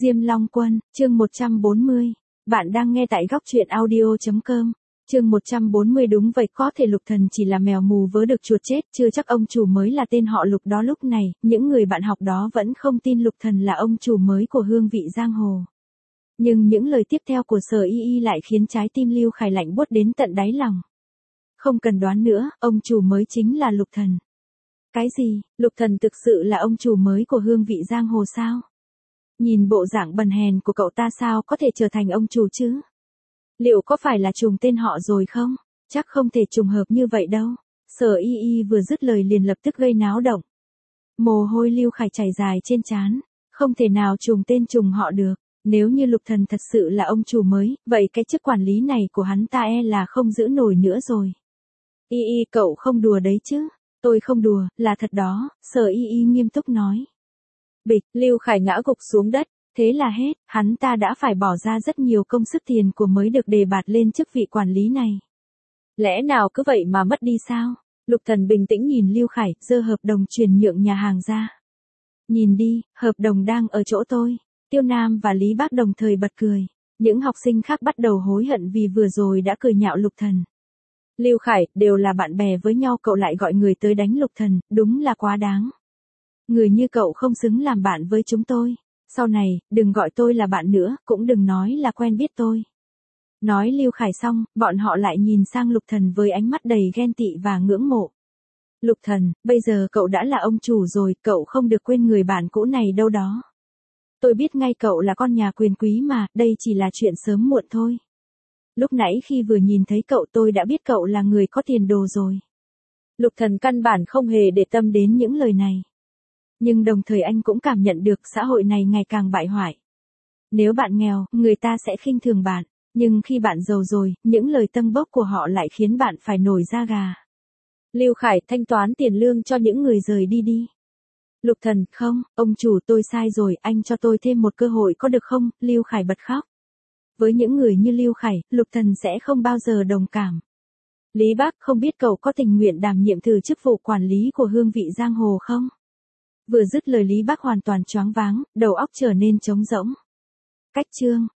Diêm Long Quân, chương 140. Bạn đang nghe tại góc truyện audio.com. Chương 140. Đúng vậy, có thể Lục Thần chỉ là mèo mù vớ được chuột chết, chưa chắc ông chủ mới là tên họ Lục đó. Lúc này, những người bạn học đó vẫn không tin Lục Thần là ông chủ mới của hương vị giang hồ. Nhưng những lời tiếp theo của Sở Y Y lại khiến trái tim Lưu Khải lạnh buốt đến tận đáy lòng. Không cần đoán nữa, ông chủ mới chính là Lục Thần. Cái gì, Lục Thần thực sự là ông chủ mới của hương vị giang hồ sao? Nhìn bộ dạng bần hèn của cậu ta sao có thể trở thành ông chủ chứ? Liệu có phải là trùng tên họ rồi không? Chắc không thể trùng hợp như vậy đâu. Sở Y Y vừa dứt lời liền lập tức gây náo động. Mồ hôi Lưu Khải chảy dài trên trán. Không thể nào trùng tên trùng họ được. Nếu như Lục Thần thật sự là ông chủ mới, vậy cái chức quản lý này của hắn ta là không giữ nổi nữa rồi. Y Y, cậu không đùa đấy chứ? Tôi không đùa, là thật đó, Sở Y Y nghiêm túc nói. Bịch, Lưu Khải ngã gục xuống đất, thế là hết, hắn ta đã phải bỏ ra rất nhiều công sức tiền của mới được đề bạt lên chức vị quản lý này. Lẽ nào cứ vậy mà mất đi sao? Lục Thần bình tĩnh nhìn Lưu Khải, giơ hợp đồng chuyển nhượng nhà hàng ra. Nhìn đi, hợp đồng đang ở chỗ tôi. Tiêu Nam và Lý Bác đồng thời bật cười. Những học sinh khác bắt đầu hối hận vì vừa rồi đã cười nhạo Lục Thần. Lưu Khải, đều là bạn bè với nhau cậu lại gọi người tới đánh Lục Thần, đúng là quá đáng. Người như cậu không xứng làm bạn với chúng tôi. Sau này, đừng gọi tôi là bạn nữa, cũng đừng nói là quen biết tôi. Nói Lưu Khải xong, bọn họ lại nhìn sang Lục Thần với ánh mắt đầy ghen tị và ngưỡng mộ. Lục Thần, bây giờ cậu đã là ông chủ rồi, cậu không được quên người bạn cũ này đâu đó. Tôi biết ngay cậu là con nhà quyền quý mà, đây chỉ là chuyện sớm muộn thôi. Lúc nãy khi vừa nhìn thấy cậu tôi đã biết cậu là người có tiền đồ rồi. Lục Thần căn bản không hề để tâm đến những lời này. Nhưng đồng thời anh cũng cảm nhận được xã hội này ngày càng bại hoại. Nếu bạn nghèo, người ta sẽ khinh thường bạn. Nhưng khi bạn giàu rồi, những lời tâng bốc của họ lại khiến bạn phải nổi da gà. Lưu Khải, thanh toán tiền lương cho những người rời đi đi. Lục Thần, không, ông chủ tôi sai rồi, anh cho tôi thêm một cơ hội có được không? Lưu Khải bật khóc. Với những người như Lưu Khải, Lục Thần sẽ không bao giờ đồng cảm. Lý Bác, không biết cậu có tình nguyện đảm nhiệm thử chức vụ quản lý của hương vị giang hồ không? Vừa dứt lời Lý Bác hoàn toàn choáng váng, đầu óc trở nên trống rỗng. Cách chương